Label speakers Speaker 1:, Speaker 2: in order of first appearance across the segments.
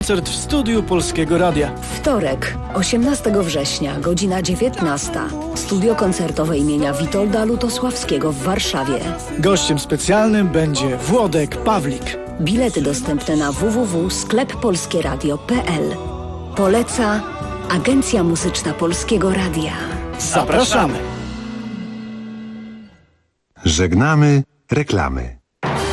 Speaker 1: Koncert w studiu Polskiego Radia.
Speaker 2: Wtorek, 18 września, godzina 19. Studio koncertowe imienia Witolda Lutosławskiego w Warszawie.
Speaker 1: Gościem specjalnym będzie Włodek Pawlik.
Speaker 2: Bilety dostępne na www.skleppolskieradio.pl. Poleca Agencja Muzyczna Polskiego Radia.
Speaker 1: Zapraszamy.
Speaker 3: Żegnamy reklamy.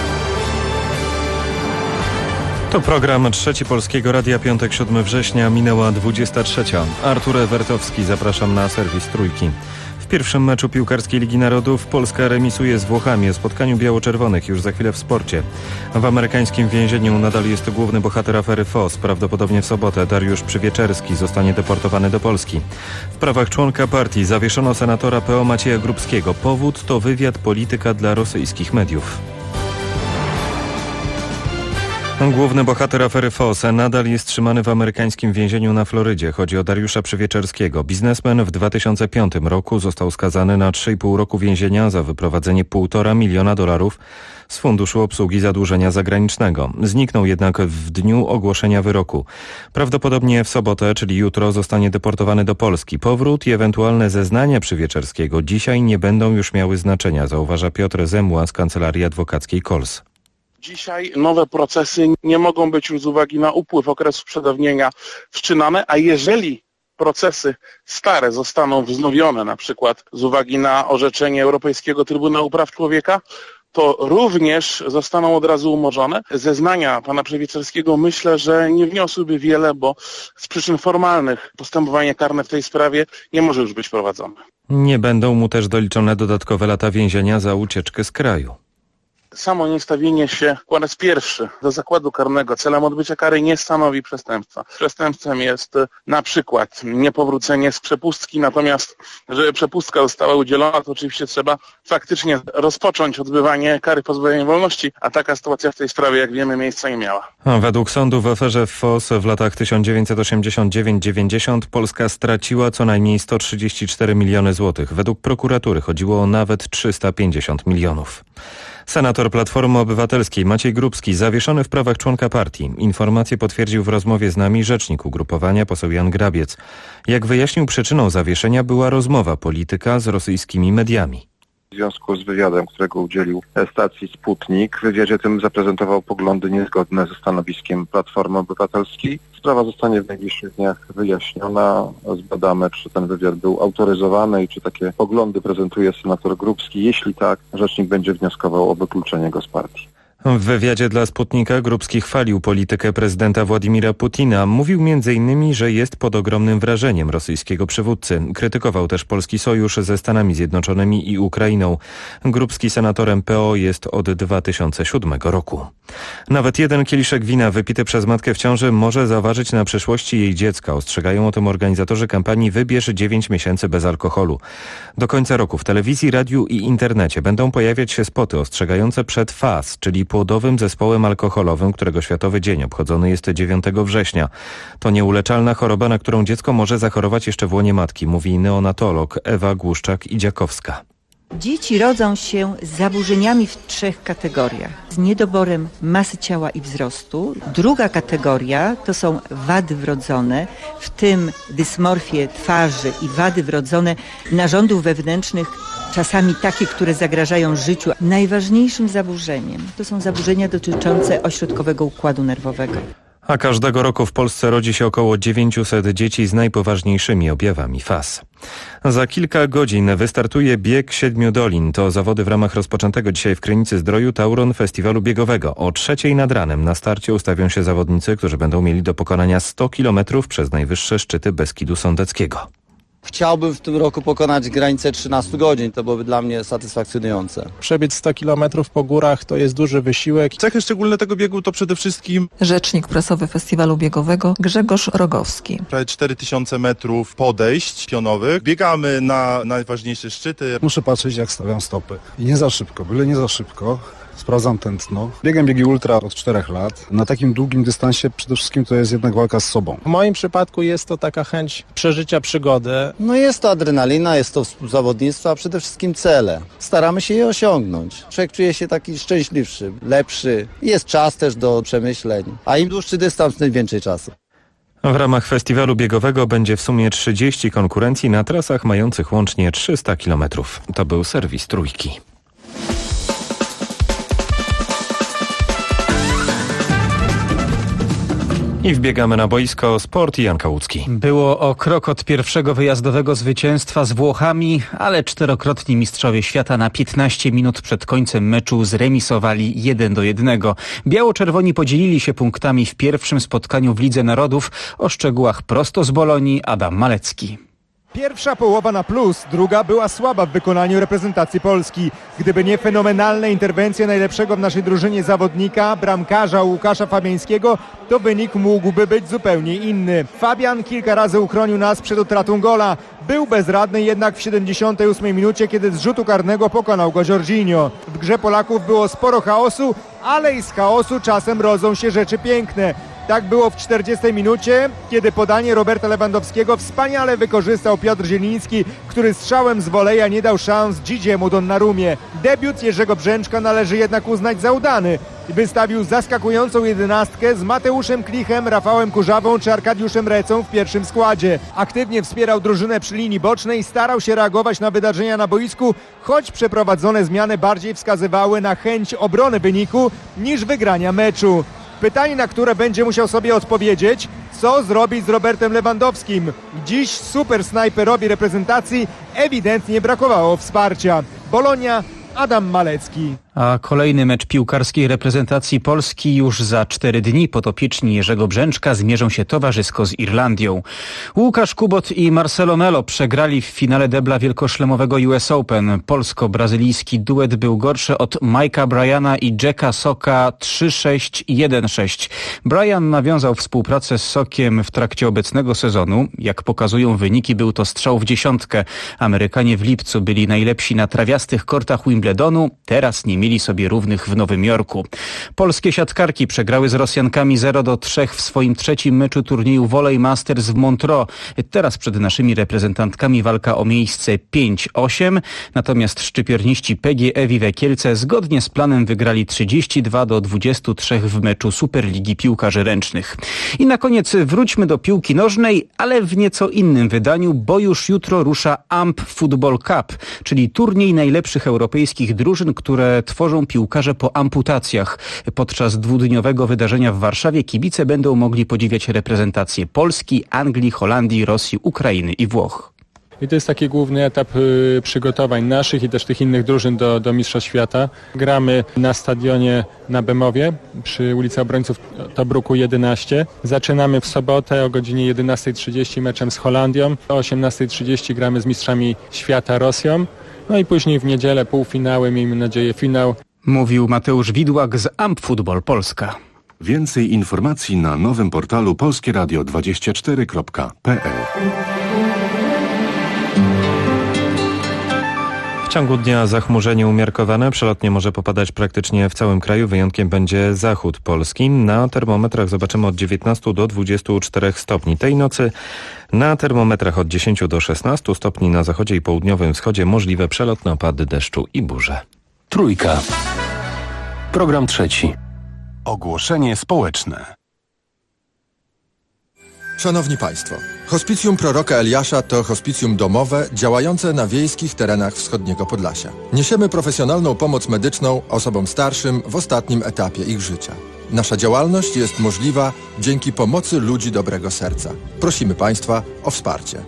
Speaker 4: To program Trzeci Polskiego Radia, piątek 7 września, minęła 23. Artur Ewertowski, zapraszam na serwis Trójki. W pierwszym meczu piłkarskiej Ligi Narodów Polska remisuje z Włochami. O spotkaniu biało-czerwonych już za chwilę w sporcie. W amerykańskim więzieniu nadal jest główny bohater afery FOS. Prawdopodobnie w sobotę Dariusz Przywieczerski zostanie deportowany do Polski. W prawach członka partii zawieszono senatora PO Macieja Grubskiego. Powód to wywiad polityka dla rosyjskich mediów. Główny bohater afery FOS nadal jest trzymany w amerykańskim więzieniu na Florydzie. Chodzi o Dariusza Przywieczerskiego. Biznesmen w 2005 roku został skazany na 3,5 roku więzienia za wyprowadzenie $1,5 miliona z Funduszu Obsługi Zadłużenia Zagranicznego. Zniknął jednak w dniu ogłoszenia wyroku. Prawdopodobnie w sobotę, czyli jutro, zostanie deportowany do Polski. Powrót i ewentualne zeznania Przywieczerskiego dzisiaj nie będą już miały znaczenia, zauważa Piotr Zemła z Kancelarii Adwokackiej KOLS.
Speaker 5: Dzisiaj nowe procesy nie mogą być już z uwagi na upływ okresu przedawnienia wszczynane, a jeżeli procesy stare zostaną wznowione, na przykład z uwagi na orzeczenie Europejskiego Trybunału Praw Człowieka, to również zostaną od razu umorzone. Zeznania pana Przywieczerskiego myślę, że nie wniosłyby wiele, bo z przyczyn formalnych postępowanie karne w tej sprawie nie może już być prowadzone.
Speaker 4: Nie będą mu też doliczone dodatkowe lata więzienia za ucieczkę z kraju.
Speaker 5: Samo niestawienie się po raz pierwszy do zakładu karnego celem odbycia kary nie stanowi przestępstwa. Przestępstwem jest na przykład niepowrócenie z przepustki, natomiast żeby przepustka została udzielona, to oczywiście trzeba faktycznie rozpocząć odbywanie kary pozbawienia wolności, a taka sytuacja w tej sprawie, jak wiemy, miejsca nie miała.
Speaker 4: Według sądu w aferze FOS w latach 1989-90 Polska straciła co najmniej 134 miliony złotych. Według prokuratury chodziło o nawet 350 milionów. Senator Platformy Obywatelskiej Maciej Grubski zawieszony w prawach członka partii. Informację potwierdził w rozmowie z nami rzecznik ugrupowania poseł Jan Grabiec. Jak wyjaśnił, przyczyną zawieszenia była rozmowa polityka z rosyjskimi mediami.
Speaker 6: W związku z wywiadem, którego udzielił stacji Sputnik, w wywiadzie tym zaprezentował poglądy niezgodne ze stanowiskiem Platformy Obywatelskiej. Sprawa zostanie w najbliższych dniach wyjaśniona. Zbadamy, czy ten wywiad był autoryzowany i czy takie poglądy prezentuje senator Grubski. Jeśli tak, rzecznik będzie wnioskował o wykluczenie go z partii.
Speaker 4: W wywiadzie dla Sputnika Grubski chwalił politykę prezydenta Władimira Putina. Mówił m.in., że jest pod ogromnym wrażeniem rosyjskiego przywódcy. Krytykował też polski sojusz ze Stanami Zjednoczonymi i Ukrainą. Grubski senatorem PO jest od 2007 roku. Nawet jeden kieliszek wina wypity przez matkę w ciąży może zaważyć na przyszłości jej dziecka. Ostrzegają o tym organizatorzy kampanii Wybierz 9 miesięcy bez alkoholu. Do końca roku w telewizji, radiu i internecie będą pojawiać się spoty ostrzegające przed FAS, czyli płodowym zespołem alkoholowym, którego Światowy Dzień obchodzony jest 9 września. To nieuleczalna choroba, na którą dziecko może zachorować jeszcze w łonie matki, mówi neonatolog Ewa Głuszczak-Idziakowska.
Speaker 7: Dzieci rodzą się z zaburzeniami w 3 kategoriach. Z niedoborem masy ciała i wzrostu. Druga kategoria to są wady wrodzone, w tym dysmorfie twarzy i wady wrodzone narządów wewnętrznych, czasami takie, które zagrażają życiu. Najważniejszym zaburzeniem to są zaburzenia dotyczące ośrodkowego układu nerwowego.
Speaker 4: A każdego roku w Polsce rodzi się około 900 dzieci z najpoważniejszymi objawami FAS. Za kilka godzin wystartuje Bieg 7 Dolin. To zawody w ramach rozpoczętego dzisiaj w Krynicy-Zdroju Tauron Festiwalu Biegowego. O 3:00 nad ranem na starcie ustawią się zawodnicy, którzy będą mieli do pokonania 100 km przez najwyższe szczyty Beskidu Sądeckiego.
Speaker 8: Chciałbym w tym roku pokonać granicę 13 godzin, to byłoby dla mnie satysfakcjonujące.
Speaker 9: Przebiec 100 km po górach to jest duży wysiłek.
Speaker 10: Cechy szczególne tego biegu to przede wszystkim
Speaker 11: rzecznik prasowy Festiwalu Biegowego Grzegorz Rogowski.
Speaker 10: Prawie 4000 metrów podejść pionowych. Biegamy na najważniejsze szczyty.
Speaker 12: Muszę patrzeć, jak stawiam stopy. I nie za szybko, byle nie za szybko. sprawdzam tętno. Biegam biegi ultra od 4 lat. Na takim długim dystansie przede wszystkim to jest jednak walka z sobą.
Speaker 9: W moim przypadku jest to taka chęć przeżycia przygody.
Speaker 8: No jest to adrenalina, jest to współzawodnictwo, a przede wszystkim cele. Staramy się je osiągnąć. Człowiek czuje się taki szczęśliwszy, lepszy. Jest czas też do przemyśleń. A im dłuższy dystans, tym więcej czasu.
Speaker 4: W ramach festiwalu biegowego będzie w sumie 30 konkurencji na trasach mających łącznie 300 km. To był serwis Trójki. I wbiegamy na boisko. Sport i Jan Kałucki.
Speaker 13: Było o krok od pierwszego wyjazdowego zwycięstwa z Włochami, ale 4-krotni mistrzowie świata na 15 minut przed końcem meczu zremisowali 1-1. Biało-czerwoni podzielili się punktami w pierwszym spotkaniu w Lidze Narodów. O szczegółach prosto z Bolonii Adam Malecki.
Speaker 14: Pierwsza połowa na plus, druga była słaba w wykonaniu reprezentacji Polski. Gdyby nie fenomenalne interwencje najlepszego w naszej drużynie zawodnika, bramkarza Łukasza Fabiańskiego, to wynik mógłby być zupełnie inny. Fabian kilka razy uchronił nas przed utratą gola. Był bezradny jednak w 78 minucie, kiedy z rzutu karnego pokonał go Jorginho. W grze Polaków było sporo chaosu, ale i z chaosu czasem rodzą się rzeczy piękne. Tak było w 40 minucie, kiedy podanie Roberta Lewandowskiego wspaniale wykorzystał Piotr Zieliński, który strzałem z woleja nie dał szans Dzidziemu Donnarumie. Debiut Jerzego Brzęczka należy jednak uznać za udany. Wystawił zaskakującą 11 z Mateuszem Klichem, Rafałem Kurzawą czy Arkadiuszem Recą w pierwszym składzie. Aktywnie wspierał drużynę przy linii bocznej, starał się reagować na wydarzenia na boisku, choć przeprowadzone zmiany bardziej wskazywały na chęć obrony wyniku niż wygrania meczu. Pytanie, na które będzie musiał sobie odpowiedzieć, co zrobić z Robertem Lewandowskim. Dziś super snajperowi reprezentacji ewidentnie brakowało wsparcia. Bolonia, Adam Malecki.
Speaker 13: A kolejny mecz piłkarskiej reprezentacji Polski już za 4 dni. Podopieczni Jerzego Brzęczka zmierzą się towarzysko z Irlandią. Łukasz Kubot i Marcelo Melo przegrali w finale debla wielkoszlemowego US Open. Polsko-brazylijski duet był gorszy od Mike'a Bryana i Jacka Socka 3-6 i 1-6. Bryan nawiązał współpracę z Sockiem w trakcie obecnego sezonu. Jak pokazują wyniki, był to strzał w dziesiątkę. Amerykanie w lipcu byli najlepsi na trawiastych kortach Wimbledonu. Teraz nie mieli sobie równych w Nowym Jorku. Polskie siatkarki przegrały z Rosjankami 0-3 w swoim trzecim meczu turnieju Volley Masters w Montreux. Teraz przed naszymi reprezentantkami walka o miejsce 5-8, natomiast szczypiorniści PGE Vive Kielce zgodnie z planem wygrali 32-23 w meczu Superligi Piłkarzy Ręcznych. I na koniec wróćmy do piłki nożnej, ale w nieco innym wydaniu, bo już jutro rusza AMP Football Cup, czyli turniej najlepszych europejskich drużyn, które tworzą piłkarze po amputacjach. Podczas dwudniowego wydarzenia w Warszawie kibice będą mogli podziwiać reprezentacje Polski, Anglii, Holandii, Rosji, Ukrainy i Włoch.
Speaker 9: I to jest taki główny etap przygotowań naszych i też tych innych drużyn do Mistrzostw Świata. Gramy na stadionie na Bemowie przy ulicy Obrońców Tobruku 11. Zaczynamy w sobotę o godzinie 11:30 meczem z Holandią. O 18:30 gramy z mistrzami świata Rosją. No i później w niedzielę półfinały, miejmy nadzieję finał.
Speaker 13: Mówił Mateusz Widłak z AMP Football Polska.
Speaker 3: Więcej informacji na nowym portalu polskieradio24.pl.
Speaker 4: W ciągu dnia zachmurzenie umiarkowane, przelotnie może popadać praktycznie w całym kraju, wyjątkiem będzie zachód Polski. Na termometrach zobaczymy od 19 do 24 stopni. Tej nocy na termometrach od 10 do 16 stopni na zachodzie i południowym wschodzie możliwe przelotne opady deszczu i burze.
Speaker 15: Trójka. Program trzeci. Ogłoszenie społeczne.
Speaker 16: Szanowni Państwo, Hospicjum Proroka Eliasza to hospicjum domowe działające na wiejskich terenach wschodniego Podlasia. Niesiemy profesjonalną pomoc medyczną osobom starszym w ostatnim etapie ich życia. Nasza działalność jest możliwa dzięki pomocy ludzi dobrego serca. Prosimy Państwa o wsparcie.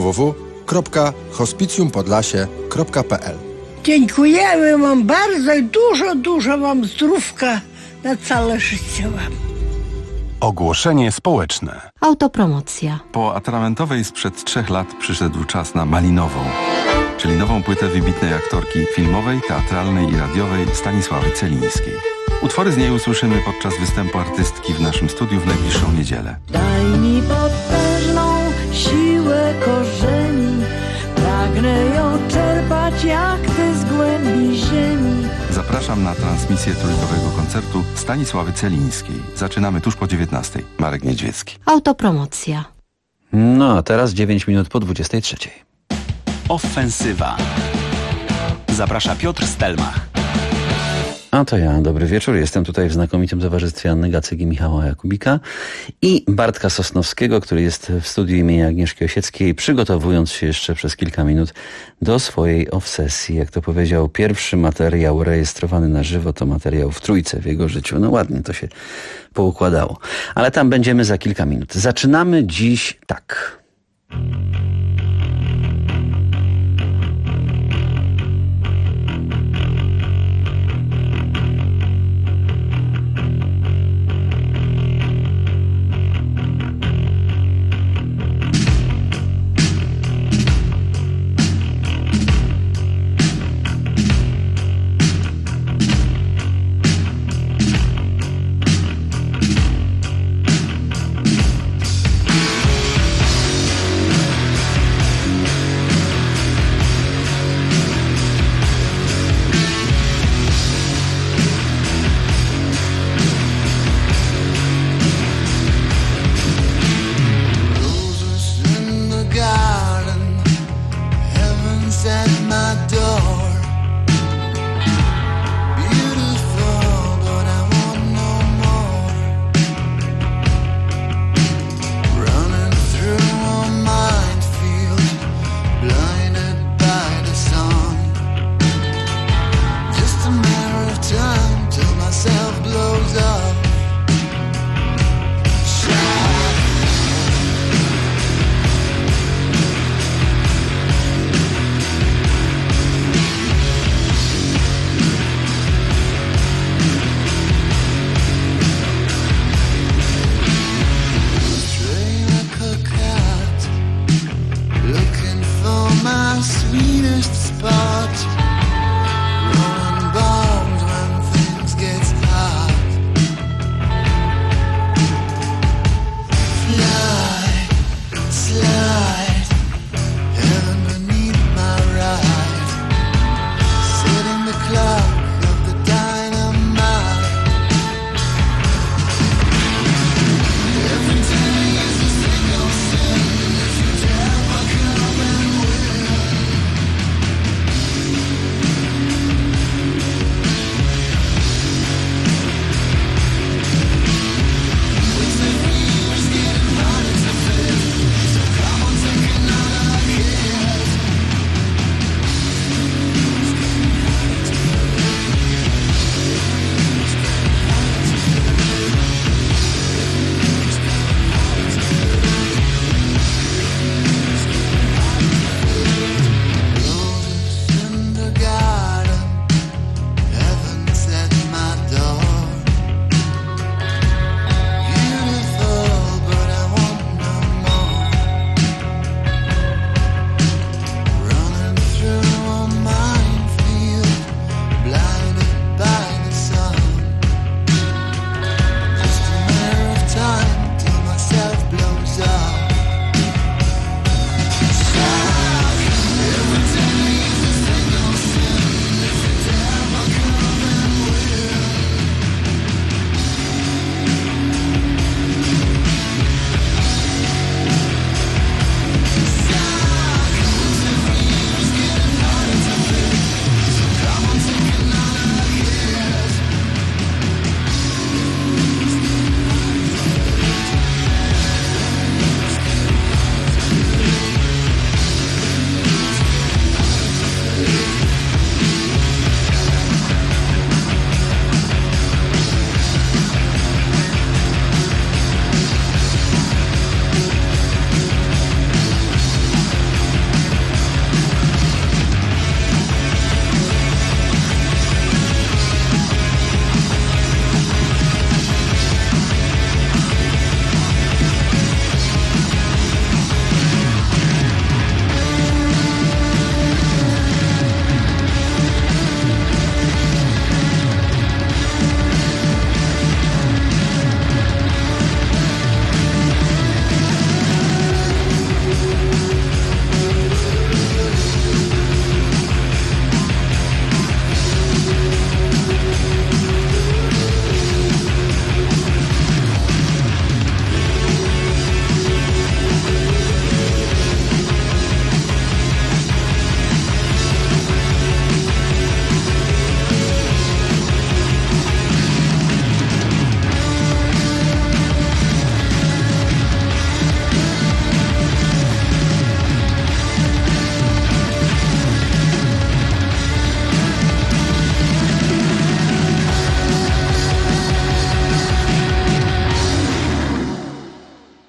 Speaker 16: www.hospicjumpodlasie.pl.
Speaker 17: Dziękujemy Wam bardzo i dużo Wam zdrówka na całe życie Wam.
Speaker 15: Ogłoszenie społeczne.
Speaker 18: Autopromocja.
Speaker 19: Po atramentowej sprzed 3 lat przyszedł czas na malinową, czyli nową płytę wybitnej aktorki filmowej, teatralnej i radiowej Stanisławy Celińskiej. Utwory z niej usłyszymy podczas występu artystki w naszym studiu w najbliższą niedzielę.
Speaker 20: Daj mi potężną siłę korzeni, pragnę ją czerpać jak ty z głębi ziemi.
Speaker 19: Zapraszam Zapraszam na transmisję trójkowego koncertu Stanisławy Celińskiej. Zaczynamy tuż po 19:00. Marek Niedźwiecki.
Speaker 18: Autopromocja.
Speaker 21: No a teraz 9 minut po 23:00.
Speaker 22: Ofensywa. Zaprasza Piotr Stelmach.
Speaker 21: A to ja, dobry wieczór. Jestem tutaj w znakomitym towarzystwie Anny Gacyk i Michała Jakubika i Bartka Sosnowskiego, który jest w studiu imienia Agnieszki Osieckiej, przygotowując się jeszcze przez kilka minut do swojej obsesji. Jak to powiedział, pierwszy materiał rejestrowany na żywo to materiał w trójce w jego życiu. No ładnie to się poukładało. Ale tam będziemy za kilka minut. Zaczynamy dziś tak.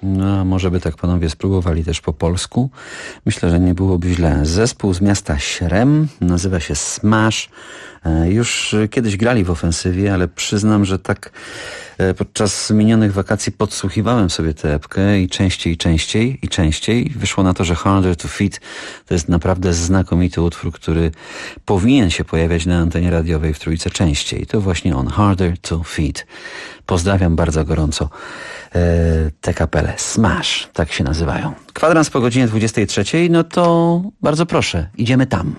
Speaker 21: No, może by tak panowie spróbowali też po polsku. Myślę, że nie byłoby źle. Zespół z miasta Śrem, nazywa się Smash. Już kiedyś grali w ofensywie, ale przyznam, że tak podczas minionych wakacji podsłuchiwałem sobie tę epkę i częściej. Wyszło na to, że Harder to Feed to jest naprawdę znakomity utwór, który powinien się pojawiać na antenie radiowej w Trójce częściej. To właśnie on, Harder to Feed. Pozdrawiam bardzo gorąco tę kapelę. Smash, tak się nazywają. Kwadrans po godzinie 23, no to bardzo proszę, idziemy tam.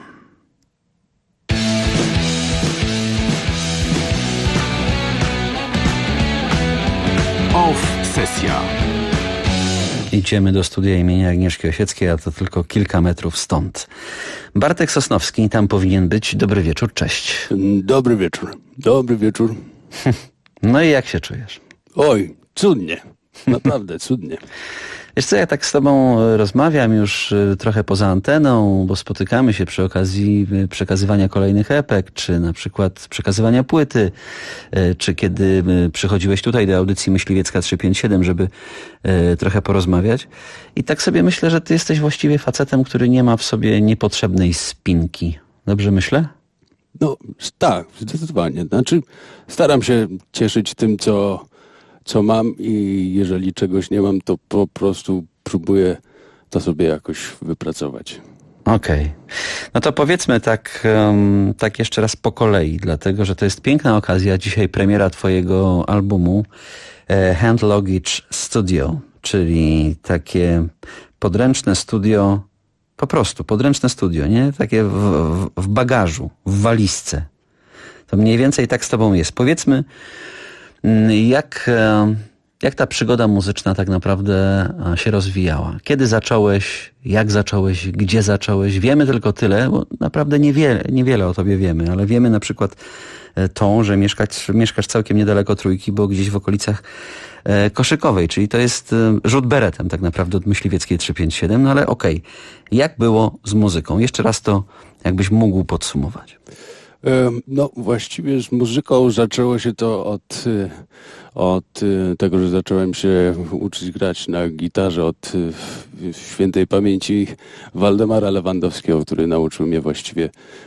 Speaker 15: Off-sesja.
Speaker 21: Idziemy do studia imienia Agnieszki Osieckiej, a to tylko kilka metrów stąd. Bartek Sosnowski tam powinien być. Dobry wieczór, cześć.
Speaker 2: Dobry wieczór. Dobry wieczór.
Speaker 21: No i jak się czujesz?
Speaker 2: Oj, cudnie. Naprawdę cudnie.
Speaker 21: Wiesz co, ja tak z tobą rozmawiam już trochę poza anteną, bo spotykamy się przy okazji przekazywania kolejnych epek, czy na przykład przekazywania płyty, czy kiedy przychodziłeś tutaj do audycji Myśliwiecka 357, żeby trochę porozmawiać. I tak sobie myślę, że ty jesteś właściwie facetem, który nie ma w sobie niepotrzebnej spinki. Dobrze myślę?
Speaker 2: No tak, zdecydowanie. Znaczy staram się cieszyć tym, co mam i jeżeli czegoś nie mam, to po prostu próbuję to sobie jakoś wypracować.
Speaker 21: Okej. No to powiedzmy tak jeszcze raz po kolei, dlatego że to jest piękna okazja. Dzisiaj premiera twojego albumu Hand Luggage Studio, czyli takie podręczne studio, po prostu podręczne studio, nie? Takie w bagażu, w walizce. To mniej więcej tak z tobą jest. Powiedzmy, jak ta przygoda muzyczna tak naprawdę się rozwijała? Kiedy zacząłeś? Jak zacząłeś? Gdzie zacząłeś? Wiemy tylko tyle, bo naprawdę niewiele o tobie wiemy, ale wiemy na przykład to, że mieszkasz całkiem niedaleko Trójki, bo gdzieś w okolicach Koszykowej, czyli to jest rzut beretem tak naprawdę od Myśliwieckiej 357, no ale okej. Jak było z muzyką? Jeszcze raz to jakbyś mógł podsumować.
Speaker 2: No właściwie z muzyką zaczęło się to od tego, że zacząłem się uczyć grać na gitarze od świętej pamięci Waldemara Lewandowskiego, który nauczył mnie właściwie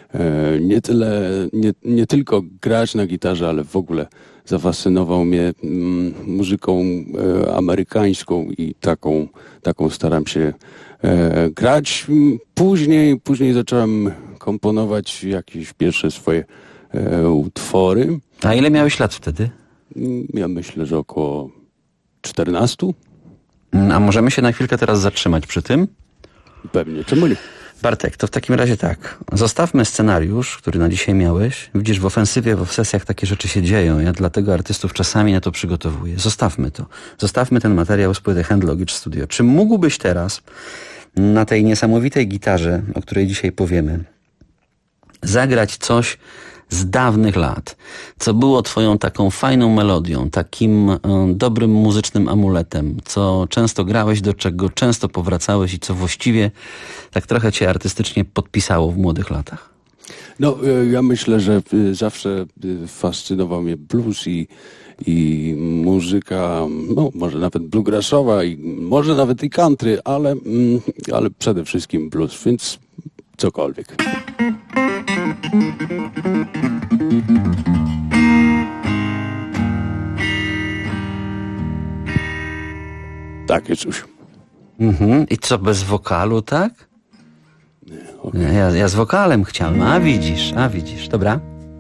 Speaker 2: nie tylko grać na gitarze, ale w ogóle zafascynował mnie muzyką amerykańską i taką staram się grać. Później zacząłem komponować jakieś pierwsze swoje utwory.
Speaker 21: A ile miałeś lat wtedy?
Speaker 2: Ja myślę, że około 14.
Speaker 21: A możemy się na chwilkę teraz zatrzymać przy tym?
Speaker 2: Pewnie, czemu nie?
Speaker 21: Bartek, to w takim razie tak. Zostawmy scenariusz, który na dzisiaj miałeś. Widzisz, w ofensywie, w sesjach takie rzeczy się dzieją. Ja dlatego artystów czasami na to przygotowuję. Zostawmy to. Zostawmy ten materiał z płyty Hand Luggage Studio. Czy mógłbyś teraz na tej niesamowitej gitarze, o której dzisiaj powiemy, zagrać coś z dawnych lat, co było twoją taką fajną melodią, takim dobrym muzycznym amuletem, co często grałeś, do czego często powracałeś i co właściwie tak trochę cię artystycznie podpisało w młodych latach?
Speaker 2: No, ja myślę, że zawsze fascynował mnie blues i muzyka, no może nawet bluegrassowa i może nawet i country, ale przede wszystkim blues, więc cokolwiek. Takie coś.
Speaker 21: I co, bez wokalu, tak?
Speaker 2: Nie, okay.
Speaker 21: Ja z wokalem chciałem, a widzisz, dobra.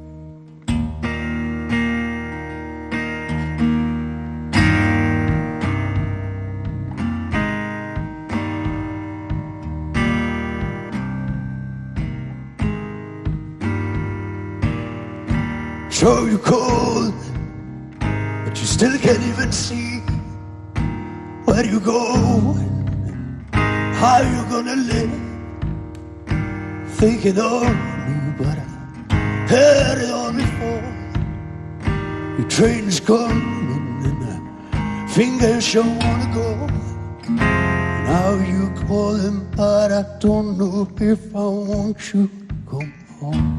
Speaker 18: So you cold, but you still can't even see where you go, how you gonna live, thinking of me, but I heard it all before. Your train's coming and my fingers don't wanna go. Now you calling, but I don't know if I want you to come home.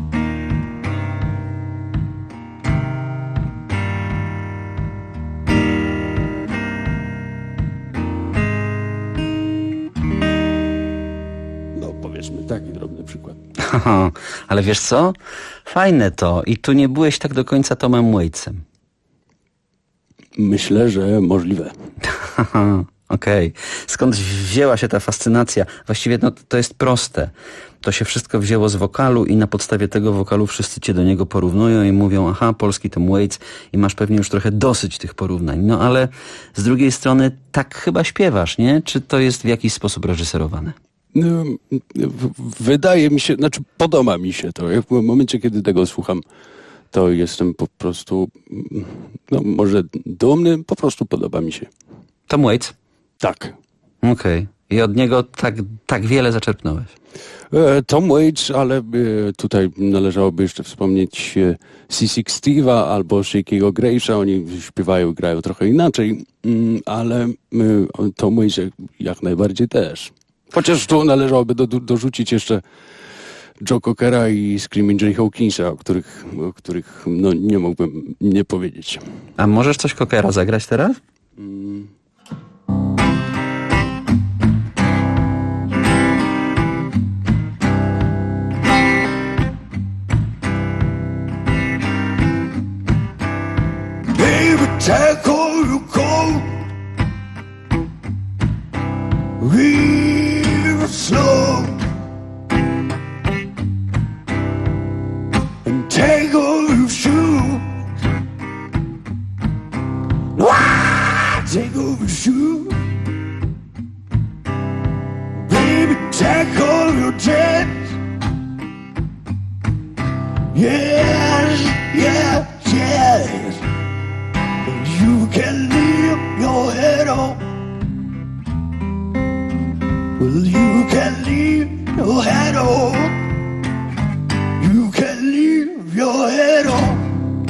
Speaker 2: Taki drobny przykład.
Speaker 21: Ale wiesz co? Fajne to. I tu nie byłeś tak do końca Tomem Waitsem.
Speaker 2: Myślę, że możliwe.
Speaker 21: Okej. Skąd wzięła się ta fascynacja? Właściwie to jest proste. To się wszystko wzięło z wokalu i na podstawie tego wokalu wszyscy cię do niego porównują i mówią, aha, polski Tom Waits i masz pewnie już trochę dosyć tych porównań. No ale z drugiej strony tak chyba śpiewasz, nie? Czy to jest w jakiś sposób reżyserowane?
Speaker 2: Wydaje mi się, znaczy podoba mi się to. W momencie, kiedy tego słucham, to jestem po prostu, może dumny, po prostu podoba mi się.
Speaker 21: Tom Waits?
Speaker 2: Tak.
Speaker 21: Okej. I od niego tak wiele zaczerpnąłeś?
Speaker 2: Tom Waits, ale tutaj należałoby jeszcze wspomnieć C6 Steve'a albo Shakey'ego Grace'a. Oni śpiewają, grają trochę inaczej, ale Tom Waits jak najbardziej też. Chociaż tu należałoby dorzucić jeszcze Joe Cockera i Screaming Jay Hawkinsa, o których nie mógłbym nie powiedzieć.
Speaker 21: A możesz coś Cockera zagrać teraz?
Speaker 18: Baby, take all your coat, real slow, and take all your shoes. Take off your shoes. Baby, take all your debts. Yes, yes, yes. You can leave your head on. Well, you can leave your head on. You can leave your head on.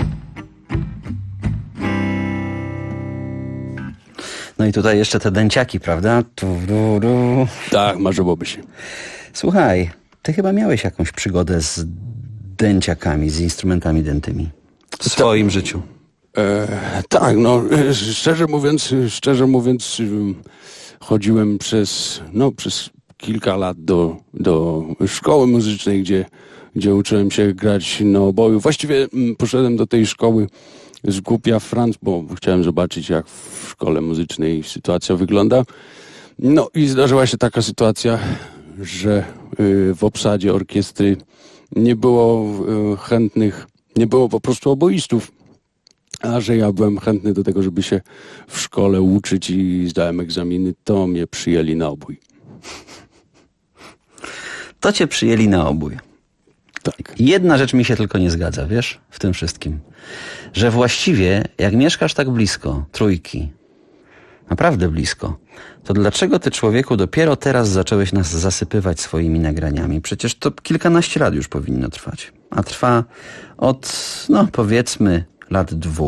Speaker 21: No i tutaj jeszcze te dęciaki, prawda?
Speaker 2: Tak, marzyłoby się.
Speaker 21: Słuchaj, ty chyba miałeś jakąś przygodę z dęciakami, z instrumentami dętymi w swoim życiu.
Speaker 2: Tak, szczerze mówiąc, chodziłem przez kilka lat do szkoły muzycznej, gdzie uczyłem się grać na oboju. Właściwie poszedłem do tej szkoły z głupia Franc, bo chciałem zobaczyć, jak w szkole muzycznej sytuacja wygląda. No i zdarzyła się taka sytuacja, że w obsadzie orkiestry nie było chętnych, nie było po prostu oboistów, a że ja byłem chętny do tego, żeby się w szkole uczyć i zdałem egzaminy, to mnie przyjęli na obój.
Speaker 21: To cię przyjęli na obój.
Speaker 2: Tak.
Speaker 21: Jedna rzecz mi się tylko nie zgadza, wiesz, w tym wszystkim. Że właściwie, jak mieszkasz tak blisko Trójki, naprawdę blisko, to dlaczego ty, człowieku, dopiero teraz zacząłeś nas zasypywać swoimi nagraniami? Przecież to kilkanaście lat już powinno trwać. A trwa od, powiedzmy, lat 2.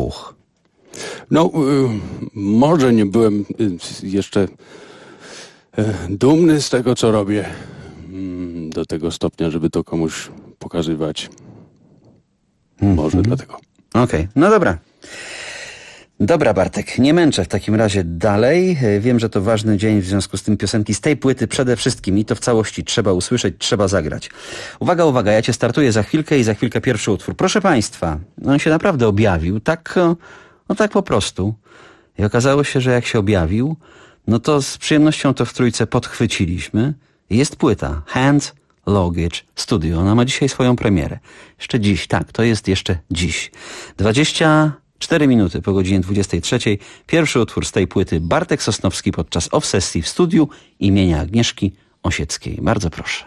Speaker 2: Może nie byłem jeszcze dumny z tego, co robię do tego stopnia, żeby to komuś pokazywać. Może dlatego.
Speaker 21: Okej, no dobra. Dobra, Bartek, nie męczę w takim razie dalej. Wiem, że to ważny dzień, w związku z tym piosenki z tej płyty przede wszystkim i to w całości trzeba usłyszeć, trzeba zagrać. Uwaga, uwaga, ja cię startuję za chwilkę i za chwilkę pierwszy utwór. Proszę państwa, on się naprawdę objawił, tak po prostu. I okazało się, że jak się objawił, no to z przyjemnością to w Trójce podchwyciliśmy. Jest płyta Hand Luggage Studio. Ona ma dzisiaj swoją premierę. Jeszcze dziś, tak, to jest jeszcze dziś. 24 minuty po godzinie 23. Pierwszy utwór z tej płyty Bartek Sosnowski podczas off-sesji w studiu imienia Agnieszki Osieckiej. Bardzo proszę.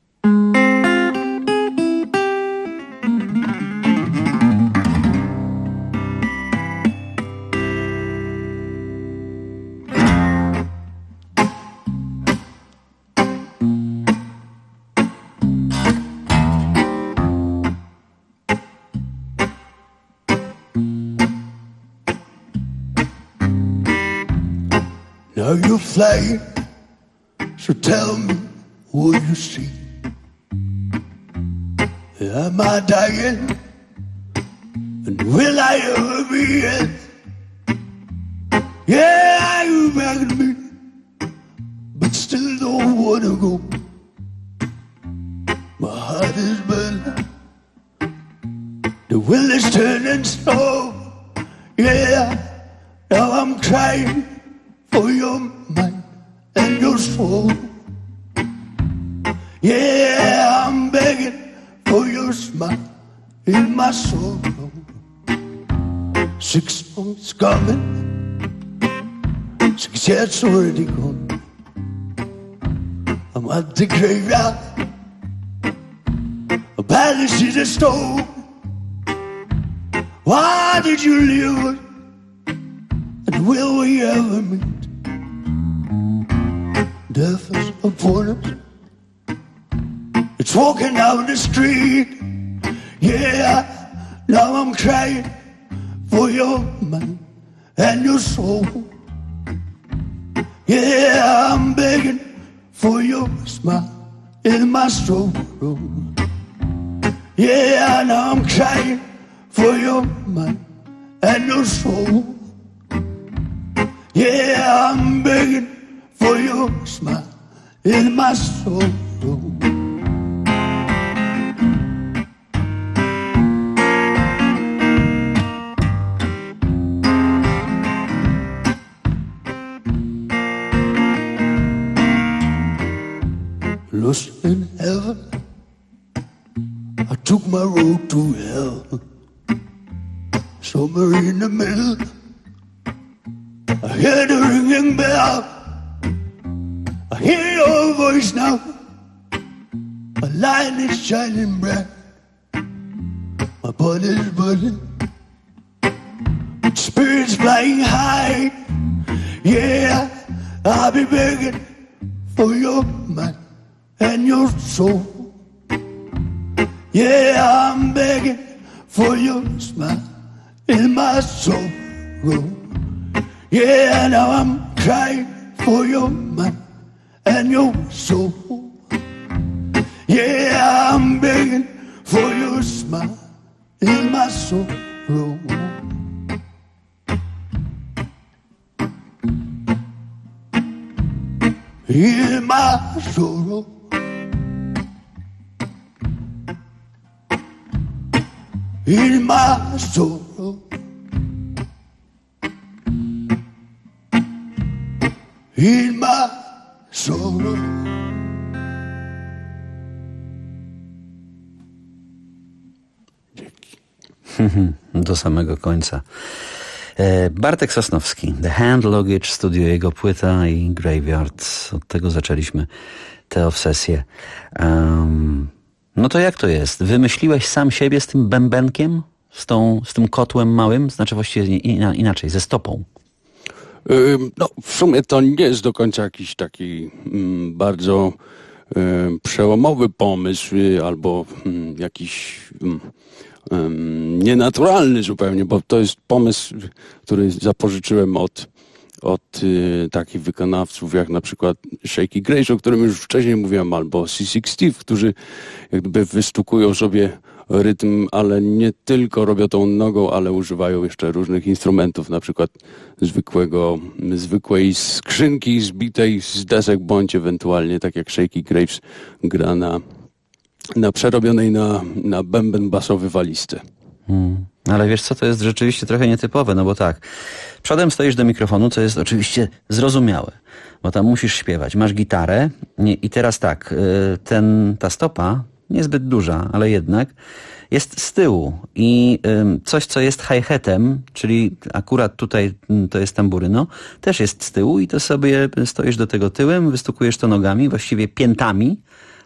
Speaker 18: Now you're flying, so tell me what you see. Am I dying? And will I ever be it? Yeah, you begged me, but still don't wanna go. turning slow. Yeah, now I'm crying for your mind and your soul. Yeah, I'm begging for your smile in my soul. 6 months coming, 6 years already gone. I'm at the graveyard, a palace in a stone. Why did you leave? And will we ever meet? Death is upon us. It's walking down the street. Yeah, now I'm crying for your mind and your soul. Yeah, I'm begging for your smile in my soul. Yeah, now I'm crying for your mind and your soul. Yeah, I'm begging for your smile in my soul. Lost in heaven, I took my road to hell. Somewhere in the middle, I hear the ringing bell. I hear your voice now. My light is shining bright. My body's burning, spirit's flying high. Yeah, I'll be begging for your mind and your soul. Yeah, I'm begging for your smile in my soul. Yeah, now I'm crying for your mind and your soul. Yeah, I'm begging for your smile in my soul. In my sorrow. In my sorrow, in my sorrow.
Speaker 21: Do samego końca. Bartek Sosnowski, The Hand Luggage, studio jego płyta i Graveyard. Od tego zaczęliśmy tę obsesję. No to jak to jest? Wymyśliłeś sam siebie z tym bębenkiem? Z tym kotłem małym? Znaczy właściwie inaczej, ze stopą.
Speaker 2: No w sumie to nie jest do końca jakiś taki bardzo przełomowy pomysł albo jakiś nienaturalny zupełnie, bo to jest pomysł, który zapożyczyłem od takich wykonawców jak na przykład Shaky Grace, o którym już wcześniej mówiłem, albo C6 Steve, którzy jakby wystukują sobie rytm, ale nie tylko robią tą nogą, ale używają jeszcze różnych instrumentów, na przykład zwykłej skrzynki zbitej z desek, bądź ewentualnie tak jak Shaky Graves gra na przerobionej na bęben basowy walizce.
Speaker 21: Ale wiesz co, to jest rzeczywiście trochę nietypowe, no bo tak, przodem stoisz do mikrofonu, co jest oczywiście zrozumiałe, bo tam musisz śpiewać. Masz gitarę i teraz tak, ta stopa, niezbyt duża, ale jednak, jest z tyłu i coś, co jest hi-hatem, czyli akurat tutaj to jest tamburyno, też jest z tyłu i to sobie stoisz do tego tyłem, wystukujesz to nogami, właściwie piętami,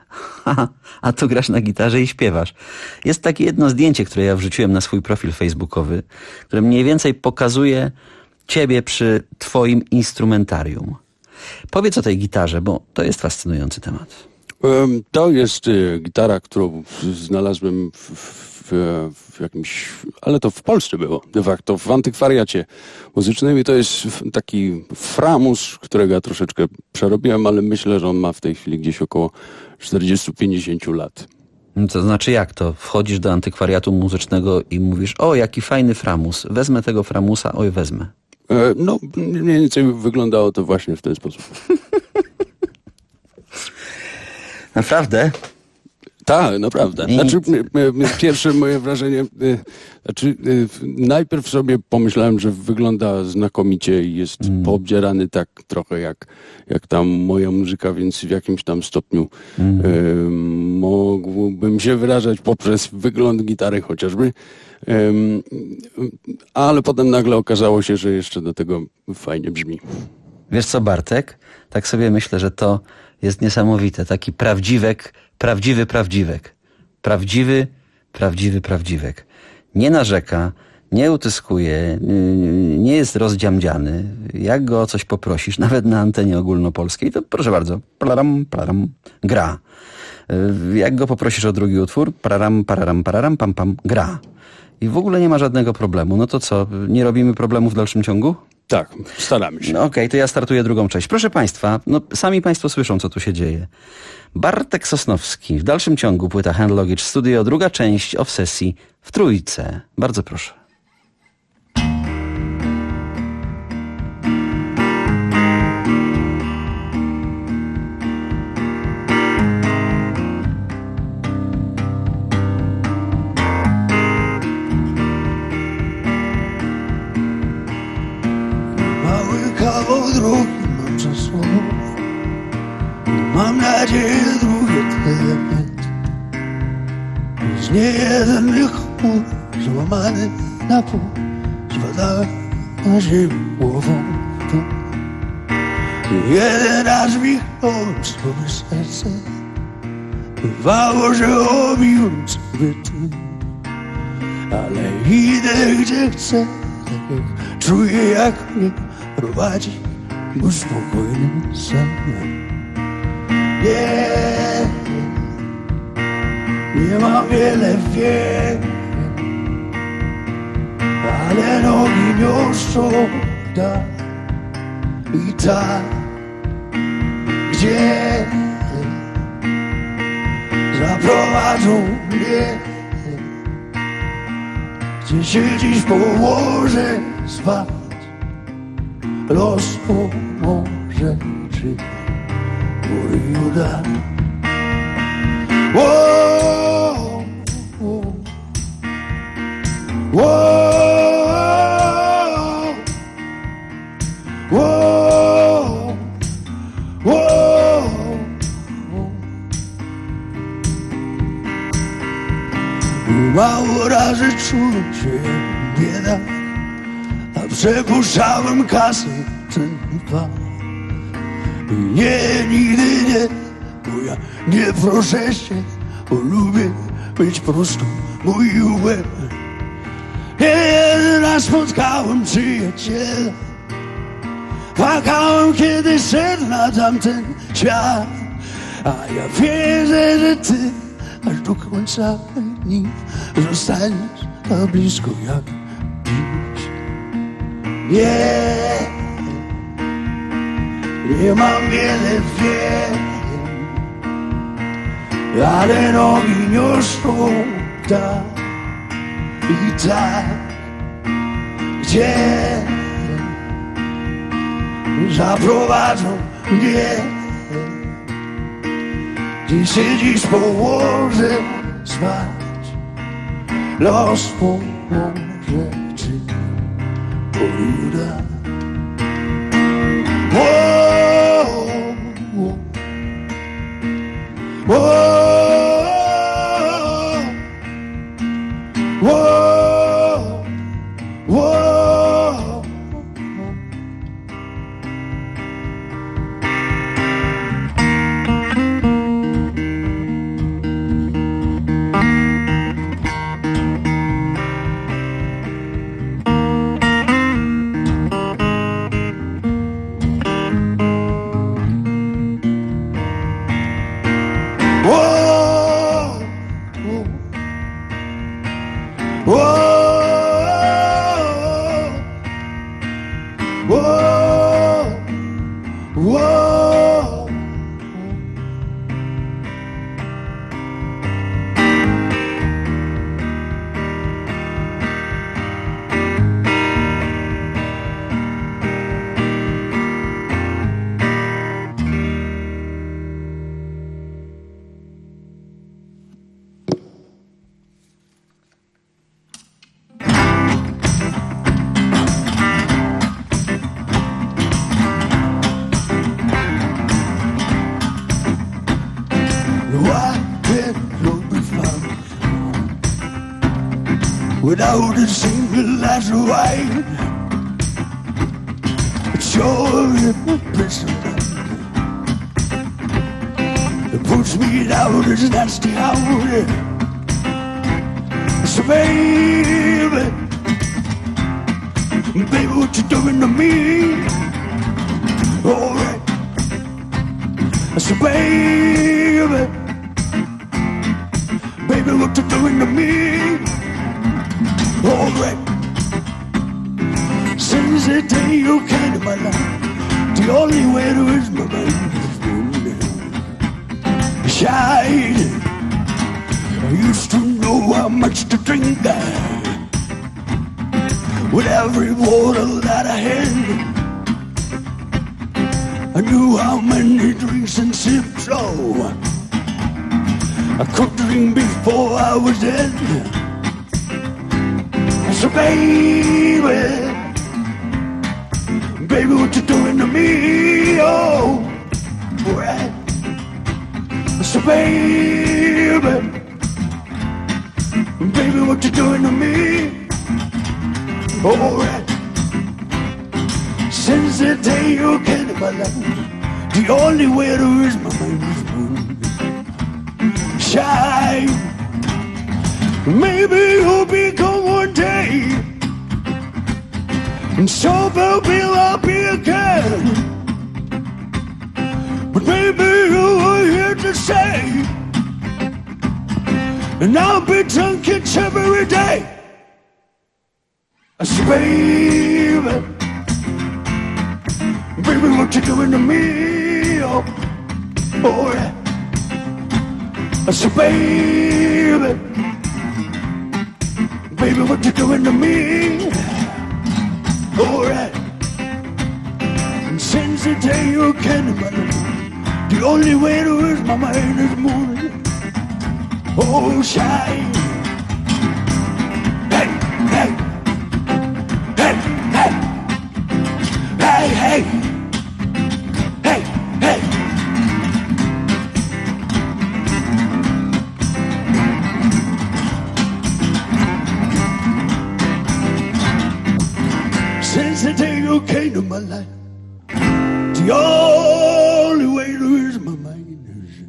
Speaker 21: a tu grasz na gitarze i śpiewasz. Jest takie jedno zdjęcie, które ja wrzuciłem na swój profil facebookowy, które mniej więcej pokazuje ciebie przy twoim instrumentarium. Powiedz o tej gitarze, bo to jest fascynujący temat.
Speaker 2: To jest gitara, którą znalazłem w jakimś, ale to w Polsce było, de facto w antykwariacie muzycznym i to jest taki framus, którego ja troszeczkę przerobiłem, ale myślę, że on ma w tej chwili gdzieś około 40-50 lat.
Speaker 21: To znaczy jak to? Wchodzisz do antykwariatu muzycznego i mówisz, o jaki fajny framus, wezmę tego framusa, oj wezmę.
Speaker 2: No mniej więcej wyglądało to właśnie w ten sposób.
Speaker 21: Naprawdę?
Speaker 2: Tak, naprawdę. Znaczy, pierwsze moje wrażenie, najpierw sobie pomyślałem, że wygląda znakomicie i jest poobdzierany tak trochę jak tam moja muzyka, więc w jakimś tam stopniu mógłbym się wyrażać poprzez wygląd gitary chociażby. Ale potem nagle okazało się, że jeszcze do tego fajnie brzmi.
Speaker 21: Wiesz co, Bartek? Tak sobie myślę, że to jest niesamowite. Taki prawdziwek. Nie narzeka, nie utyskuje, nie jest rozdziamdziany. Jak go o coś poprosisz, nawet na antenie ogólnopolskiej, to proszę bardzo, plaram, gra. Jak go poprosisz o drugi utwór, pararam, pam, pam, gra. I w ogóle nie ma żadnego problemu. No to co, nie robimy problemu w dalszym ciągu?
Speaker 2: Tak, staramy się.
Speaker 21: No okej, to ja startuję drugą część. Proszę Państwa, no sami Państwo słyszą, co tu się dzieje. Bartek Sosnowski, w dalszym ciągu płyta Hand Luggage Studio, druga część Obsesji w trójce. Bardzo proszę.
Speaker 18: Kawał drogi mam za sobą. Mam nadzieję, drugie tyle będzie. Z niejednych chmur złamany na pół spadałem na ziemię głową w dół. Jeden raz wichnąłem sobie serce. Bywało, że obiłem sobie ty. Ale idę gdzie chcę, tak jak czuję, jak mnie prowadzi ku spokojnym sen. Nie mam wiele wiem, ale nogi niosą tak i tak. Gdzie zaprowadzą mnie, gdzie się dziś położę spać. Los pomoże, czy uda. Whoa, whoa, whoa, whoa, whoa. Mało razy czułem się biedak, a przepuszczałem kasę ten pan. Nie, nigdy nie, bo ja nie proszę się, bo lubię być prosto mój łeb. Jeden raz spotkałem przyjaciela, płakałem, kiedy szedł na tamten świat. A ja wierzę, że ty aż do końca dni zostaniesz tak blisko jak dziś. Nie mam wiele wiem, ale nogi niosą tak i tak. Gdzie zaprowadzą mnie, gdzie się dziś położę spać. Los pomoże, czy uda. without a single glass of wine. It sure imprisonment. It puts me down as nasty hound. So baby, baby, what you doing to me? Alright. So baby, baby, what you doing to me? Alright. Since the day you came to my life, the only way to ease my mind is moon. Shine. I used to know how much to drink. With every bottle that I had, I knew how many drinks and sips, oh, I could drink before I was dead. So baby, baby, what you doing to me? Oh, right. So baby, baby, what you doing to me? Alright. Since the day you came to my life, the only way to ease my mind is moon. Shine. Maybe you'll become one day, and so I'll be again. But maybe you are here to stay, and I'll be drunk each every day. I say, baby, baby, what you doing to me? Oh, oh yeah. I say, baby, baby, what you doing to me? Oh yeah. And since the day you came to my life, the only way to ease my mind is moon. Oh, shine. Hey, hey. Hey, hey, hey, hey. Since the day you came to my life, the only way to ease my mind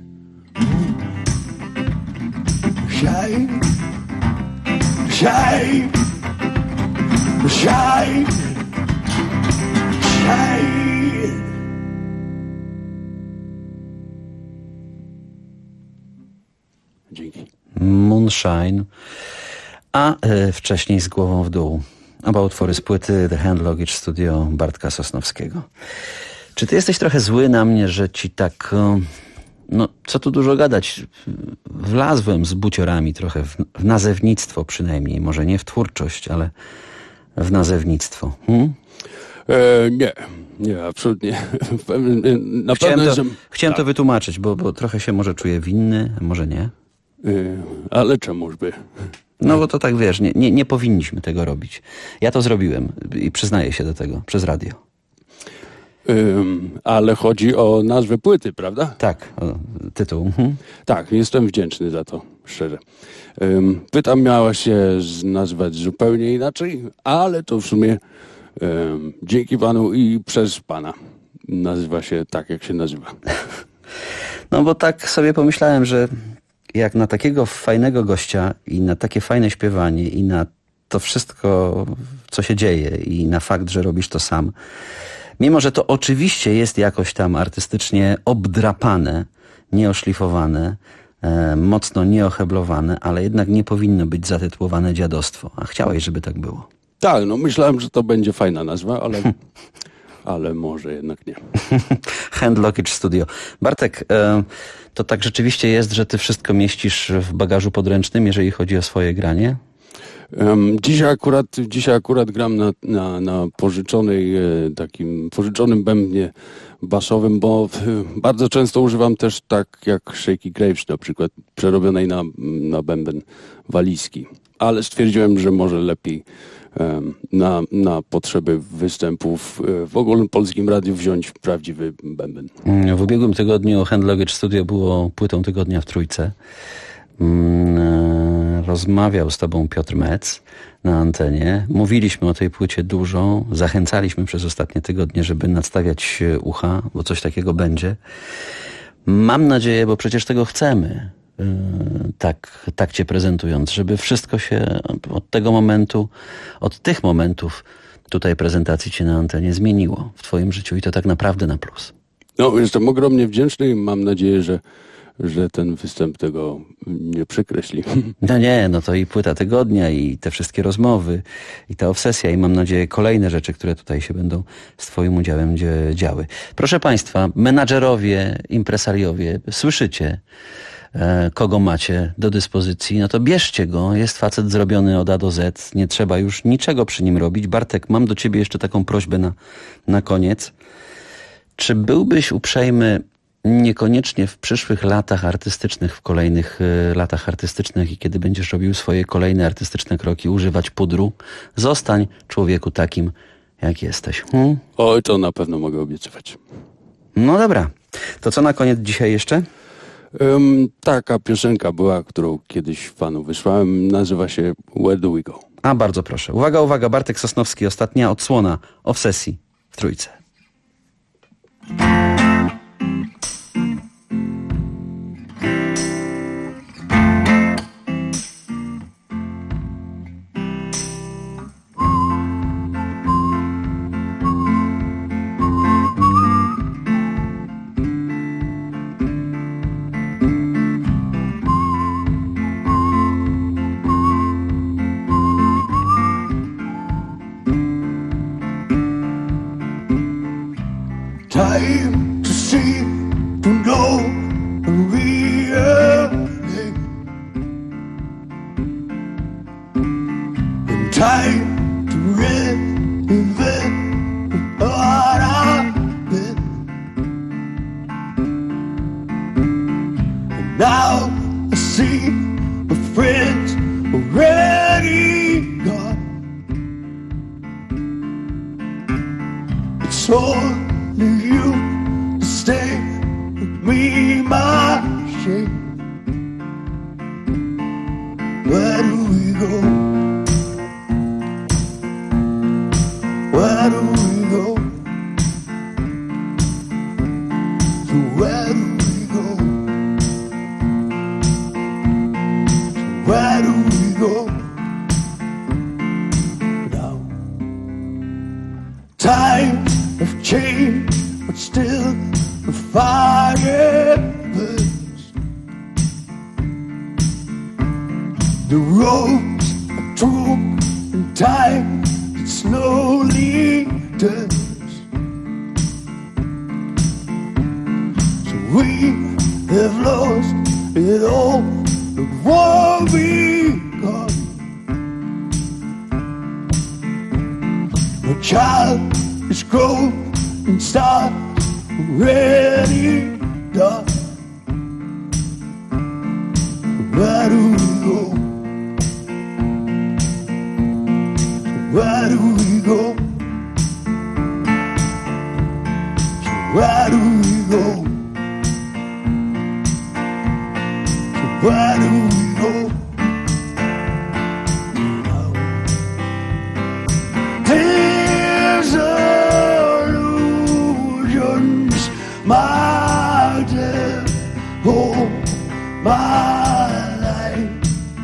Speaker 18: is shine, shine, shine.
Speaker 2: Dzięki.
Speaker 21: Moonshine, a wcześniej Z głową w dół. Oba utwory z płyty The Hand Luggage Studio Bartka Sosnowskiego. Czy ty jesteś trochę zły na mnie, że ci tak, no co tu dużo gadać, wlazłem z buciorami trochę w nazewnictwo przynajmniej, może nie w twórczość, ale w nazewnictwo.
Speaker 2: Nie, absolutnie.
Speaker 21: Chciałem to wytłumaczyć, bo trochę się może czuję winny, a może nie.
Speaker 2: Ale czemuż by?
Speaker 21: No bo to tak wiesz, nie powinniśmy tego robić. Ja to zrobiłem i przyznaję się do tego przez radio.
Speaker 2: Ale chodzi o nazwę płyty, prawda?
Speaker 21: Tak, o tytuł.
Speaker 2: Tak, jestem wdzięczny za to, szczerze. Płyta miała się nazwać zupełnie inaczej, ale to w sumie dzięki panu i przez pana nazywa się tak, jak się nazywa.
Speaker 21: No bo tak sobie pomyślałem, że jak na takiego fajnego gościa i na takie fajne śpiewanie i na to wszystko, co się dzieje i na fakt, że robisz to sam, mimo że to oczywiście jest jakoś tam artystycznie obdrapane, nieoszlifowane, mocno nieoheblowane, ale jednak nie powinno być zatytułowane dziadostwo. A chciałeś, żeby tak było.
Speaker 2: Tak, no myślałem, że to będzie fajna nazwa, ale może jednak nie.
Speaker 21: Hand Luggage Studio. Bartek, to tak rzeczywiście jest, że ty wszystko mieścisz w bagażu podręcznym, jeżeli chodzi o swoje granie?
Speaker 2: Dzisiaj akurat gram na takim pożyczonym bębnie basowym, bo bardzo często używam też tak jak Shaky Graves na przykład, przerobionej na bęben walijski. Ale stwierdziłem, że może lepiej na potrzeby występów w ogólnopolskim radiu wziąć prawdziwy bęben.
Speaker 21: W ubiegłym tygodniu Hand Luggage Studio było płytą tygodnia w Trójce. rozmawiał z tobą Piotr Metz na antenie. Mówiliśmy o tej płycie dużo, zachęcaliśmy przez ostatnie tygodnie, żeby nadstawiać ucha, bo coś takiego będzie. Mam nadzieję, bo przecież tego chcemy, tak cię prezentując, żeby wszystko się od tego momentu, od tych momentów tutaj prezentacji cię na antenie zmieniło w twoim życiu i to tak naprawdę na plus.
Speaker 2: No, jestem ogromnie wdzięczny i mam nadzieję, że ten występ tego nie przekreśli.
Speaker 21: No nie, no to i płyta tygodnia, i te wszystkie rozmowy, i ta obsesja, i mam nadzieję kolejne rzeczy, które tutaj się będą z twoim udziałem działy. Proszę państwa, menadżerowie, impresariowie, słyszycie, kogo macie do dyspozycji, no to bierzcie go, jest facet zrobiony od A do Z, nie trzeba już niczego przy nim robić. Bartek, mam do ciebie jeszcze taką prośbę na koniec. Czy byłbyś uprzejmy niekoniecznie w przyszłych latach artystycznych, w kolejnych latach artystycznych i kiedy będziesz robił swoje kolejne artystyczne kroki, używać pudru? Zostań człowieku takim, jak jesteś.
Speaker 2: Oj, to na pewno mogę obiecywać.
Speaker 21: No dobra. To co na koniec dzisiaj jeszcze?
Speaker 2: Taka piosenka była, którą kiedyś panu wysłałem, nazywa się Where Do We Go?
Speaker 21: A bardzo proszę. Uwaga, uwaga, Bartek Sosnowski, ostatnia odsłona Obsesji w Trójce.
Speaker 18: Time to see, to know, and realize. And time to reinvent what I've been. And now I see my friends already gone. It's all you to stay with me, my shame. Where do we go? Where do we go? So where do we go? So where do we go now? Time of change, but still the fire burns. The roads are took and time it slowly turns. So we have lost it all, but what we got. A child is grown and start already done. Where do we go? Where do we go? Where do we go? Where do we go? My dear, oh, my life.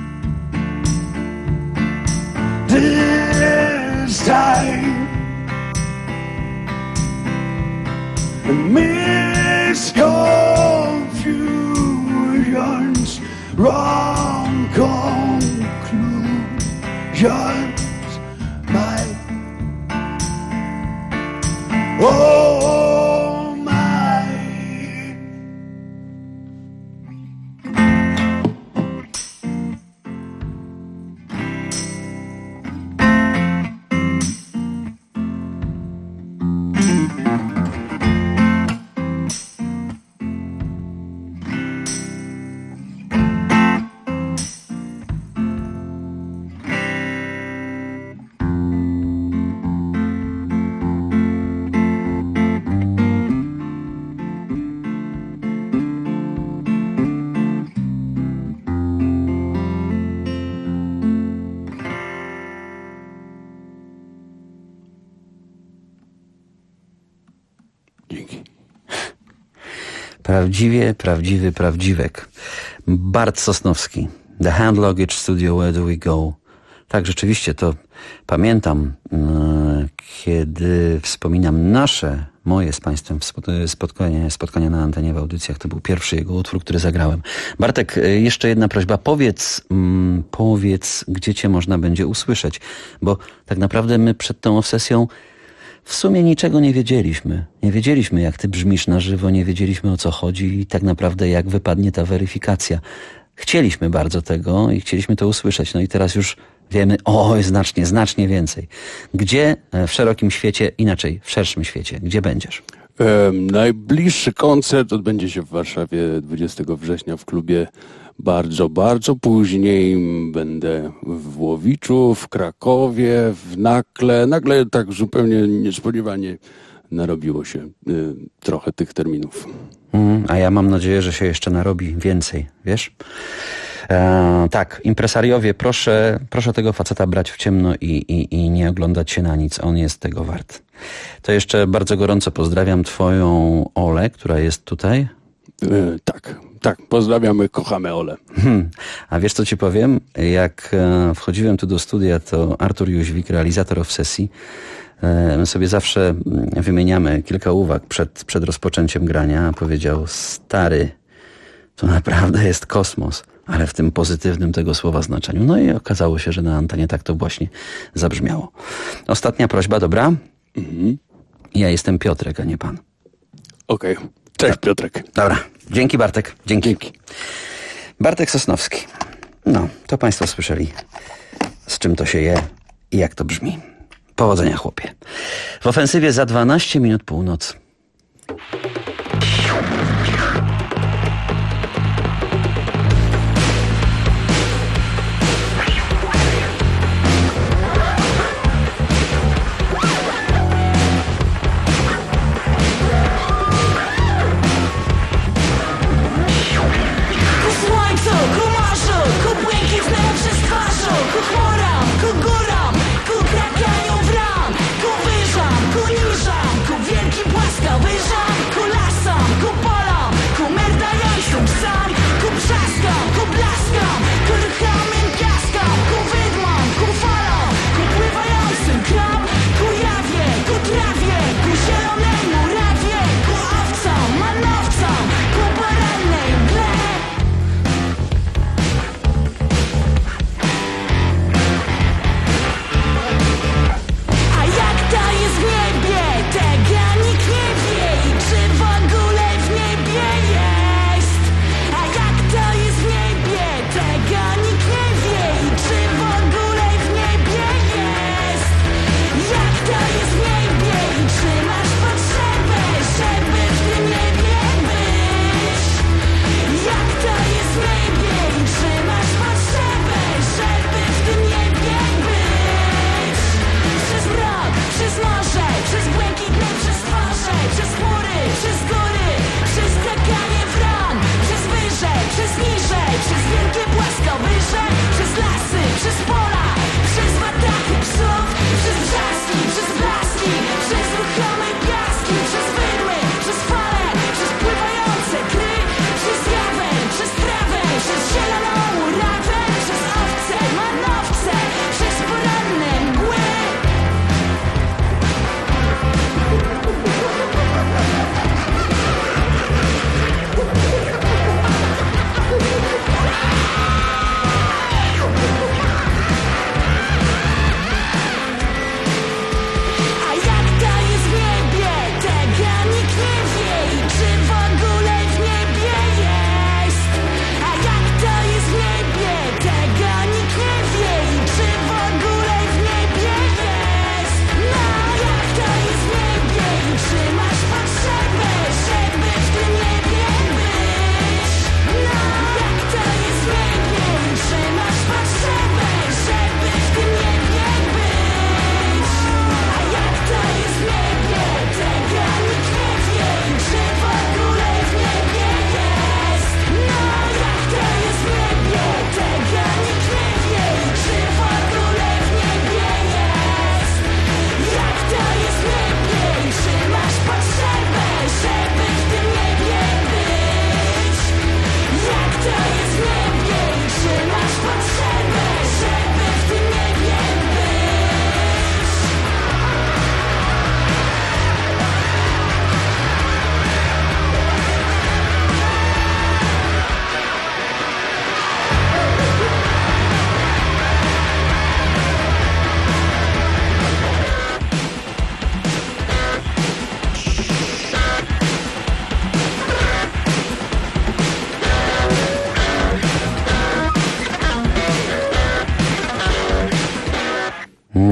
Speaker 18: This time, misconfusions, wrong conclusions, my, oh.
Speaker 21: Prawdziwy prawdziwek. Bart Sosnowski. The Hand Luggage Studio, Where Do We Go? Tak, rzeczywiście to pamiętam, kiedy wspominam moje z Państwem spotkania na antenie w audycjach. To był pierwszy jego utwór, który zagrałem. Bartek, jeszcze jedna prośba. Powiedz, gdzie Cię można będzie usłyszeć. Bo tak naprawdę my przed tą obsesją w sumie niczego nie wiedzieliśmy. Nie wiedzieliśmy, jak Ty brzmisz na żywo, nie wiedzieliśmy, o co chodzi i tak naprawdę jak wypadnie ta weryfikacja. Chcieliśmy bardzo tego i chcieliśmy to usłyszeć. No i teraz już wiemy, znacznie więcej. Gdzie w szerokim świecie, inaczej, w szerszym świecie, gdzie będziesz?
Speaker 2: Najbliższy koncert odbędzie się w Warszawie 20 września w klubie bardzo później. Będę w Łowiczu, w Krakowie, w Nakle. Nagle tak zupełnie niespodziewanie narobiło się trochę tych terminów.
Speaker 21: A ja mam nadzieję, że się jeszcze narobi więcej, wiesz? Tak, impresariowie, proszę tego faceta brać w ciemno i nie oglądać się na nic. On jest tego wart. To jeszcze bardzo gorąco pozdrawiam twoją Olę, która jest tutaj.
Speaker 2: Tak, pozdrawiamy, kochamy Olę.
Speaker 21: A wiesz, co ci powiem? Jak wchodziłem tu do studia, to Artur Jóźwik, realizator Obsesji, my sobie zawsze wymieniamy kilka uwag przed rozpoczęciem grania. Powiedział, stary, to naprawdę jest kosmos, ale w tym pozytywnym tego słowa znaczeniu. No i okazało się, że na antenie tak to właśnie zabrzmiało. Ostatnia prośba, dobra? Ja jestem Piotrek, a nie pan.
Speaker 2: Okej. Cześć, Piotrek.
Speaker 21: Dobra. Dzięki, Bartek. Dzięki. Bartek Sosnowski. No, to Państwo słyszeli, z czym to się je i jak to brzmi. Powodzenia, chłopie. W ofensywie za 12 minut północy.
Speaker 20: Ku wyżam, ku niżam, ku wielkim płaskawyżam, ku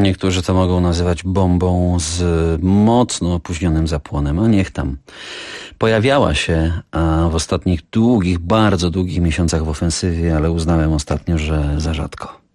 Speaker 21: Niektórzy to mogą nazywać bombą z mocno opóźnionym zapłonem, a niech tam. Pojawiała się w ostatnich bardzo długich miesiącach w ofensywie, ale uznałem ostatnio, że za rzadko.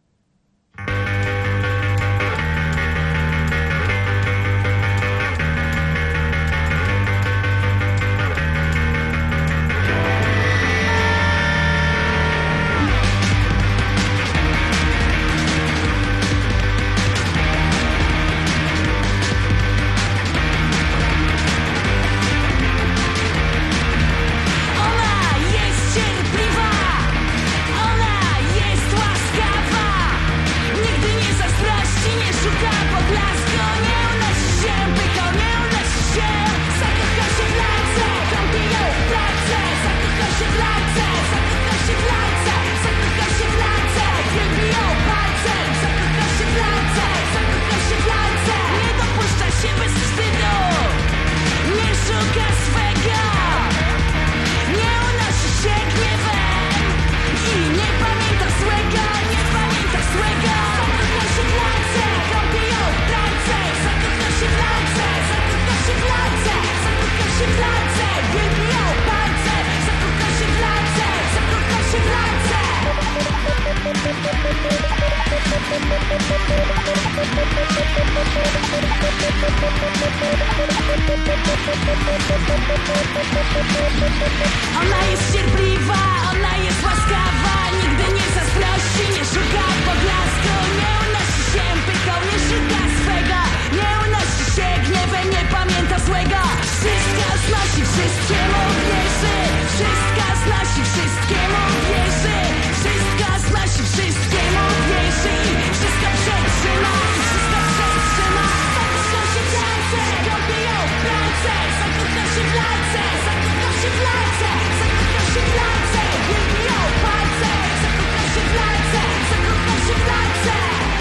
Speaker 20: Ona jest cierpliwa, ona jest łaskawa, nigdy nie zazdrości, nie szuka poglasku, nie unosi się pychą, nie szuka swego, nie unosi się gniewem, nie pamięta złego. Wszystko znosi, wszystkiemu wierzy, wszystko znosi, wszystkiemu wierzy, wszystko znosi, wszystkiemu wierzy i wszystko przetrzyma, wszystko przetrzyma. Zakocha się w lance, robi ją w pracę, zakocha się w lance, zakocha się w lance, zakocha się w lance, wielbi ją palce, zakocha się w lance, zakocha się w lance.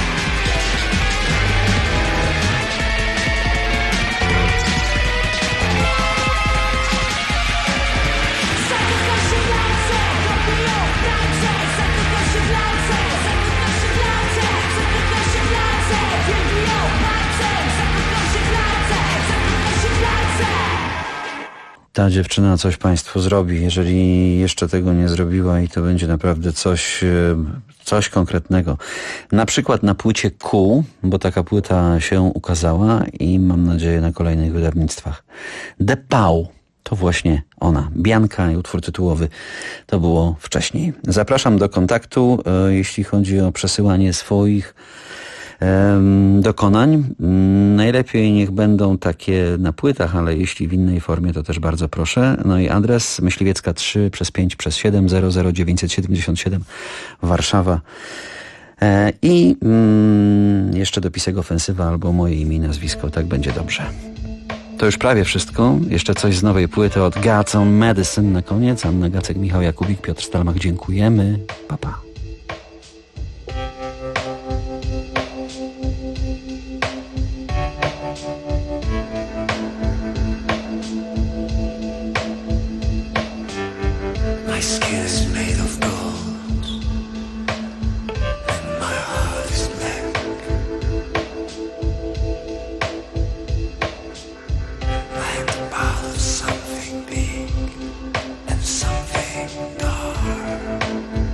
Speaker 20: Zakocha się w lance, robi ją w pracę, zakocha się w lance, zakocha się w lance, zakocha się w lance, wielbi ją palce, zakocha się w lance, zakocha się w lance.
Speaker 21: Ta dziewczyna coś Państwu zrobi, jeżeli jeszcze tego nie zrobiła, i to będzie naprawdę coś konkretnego. Na przykład na płycie Q, bo taka płyta się ukazała i mam nadzieję na kolejnych wydawnictwach. The Pau, to właśnie ona. Bianka i utwór tytułowy to było wcześniej. Zapraszam do kontaktu, jeśli chodzi o przesyłanie swoich dokonań. Najlepiej niech będą takie na płytach, ale jeśli w innej formie, to też bardzo proszę. No i adres Myśliwiecka 3/5/7 00977 Warszawa. I jeszcze dopisek ofensywa albo moje imię i nazwisko, tak będzie dobrze. To już prawie wszystko. Jeszcze coś z nowej płyty od God's Own Medicine na koniec. Anna Gacek, Michał Jakubik, Piotr Stelmach. Dziękujemy. Pa, pa.
Speaker 18: My skin is made of gold, and my heart is black. I am the part of something big and something dark.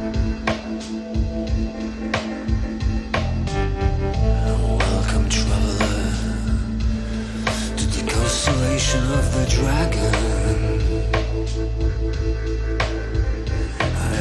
Speaker 18: Welcome, traveler, to the constellation of the dragon.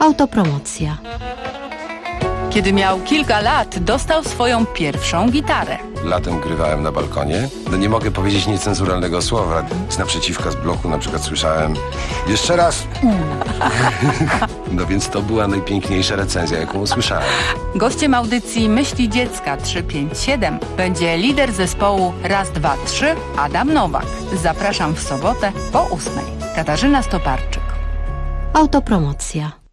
Speaker 1: Autopromocja.
Speaker 5: Kiedy miał kilka lat, dostał swoją pierwszą gitarę.
Speaker 23: Latem grywałem na balkonie. No nie mogę powiedzieć niecenzuralnego słowa. Z naprzeciwka z bloku na przykład słyszałem jeszcze raz. No więc to była najpiękniejsza recenzja, jaką usłyszałem.
Speaker 5: Gościem audycji Myśli Dziecka 357 będzie lider zespołu Raz, Dwa, Trzy Adam Nowak. Zapraszam w sobotę po 8:00. Katarzyna Stoparczyk.
Speaker 1: Autopromocja.